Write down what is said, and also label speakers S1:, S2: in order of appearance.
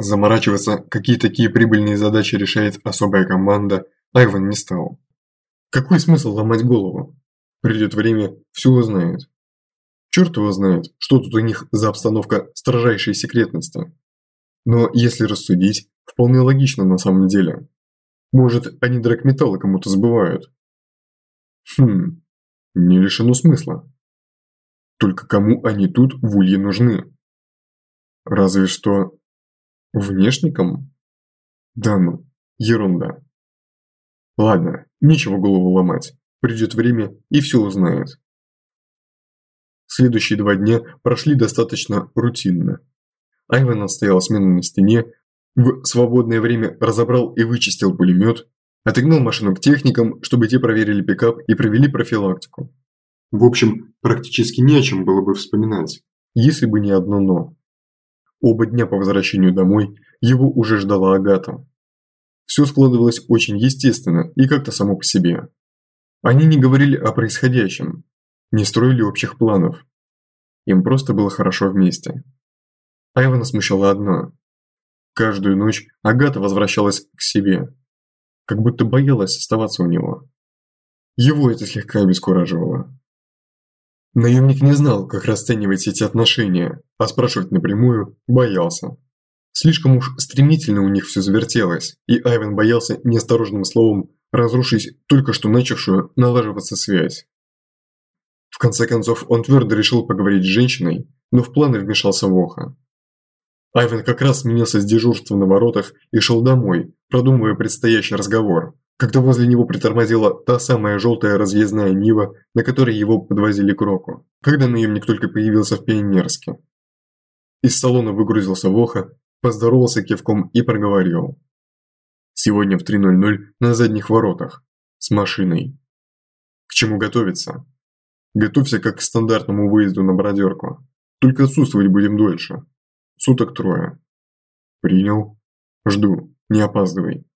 S1: Заморачиваться, какие такие прибыльные задачи решает особая команда, Айвен не стал. Какой смысл ломать голову? Придет время, все узнает. Черт его знает, что тут у них за обстановка строжайшей секретности. Но если рассудить, вполне логично на самом деле. Может, они драгметаллы кому-то сбывают? Не лишено смысла. Только кому они тут в улье нужны? Разве что внешникам? Да ну, ерунда. Ладно, нечего голову ломать. Придет время и все узнает. Следующие 2 дня прошли достаточно рутинно. Айвен отстоял смену на стене, в свободное время разобрал и вычистил пулемет, отогнал машину к техникам, чтобы те проверили пикап и провели профилактику. В общем, практически не о чем было бы вспоминать, если бы не одно «но». Оба дня по возвращению домой его уже ждала Агата. Все складывалось очень естественно и как-то само по себе. Они не говорили о происходящем, не строили общих планов. Им просто было хорошо вместе. Айвена смущало одно. Каждую ночь Агата возвращалась к себе, как будто боялась оставаться у него. Его это слегка обескураживало. Наемник не знал, как расценивать эти отношения, а спрашивать напрямую боялся. Слишком уж стремительно у них все завертелось, и Айвен боялся неосторожным словом разрушить только что начавшую налаживаться связь. В конце концов, он твердо решил поговорить с женщиной, но в планы вмешался Воха. Айвен как раз сменился с дежурства на воротах и шел домой, продумывая предстоящий разговор, когда возле него притормозила та самая желтая разъездная Нива, на которой его подвозили к Року, когда наемник только появился в Пионерске. Из салона выгрузился Воха, поздоровался кивком и проговорил. «Сегодня в 3:00 на задних воротах. С машиной. К чему готовиться? Готовься как к стандартному выезду на бродерку. Только отсутствовать будем дольше. Суток 3. Принял. Жду. Не опаздывай».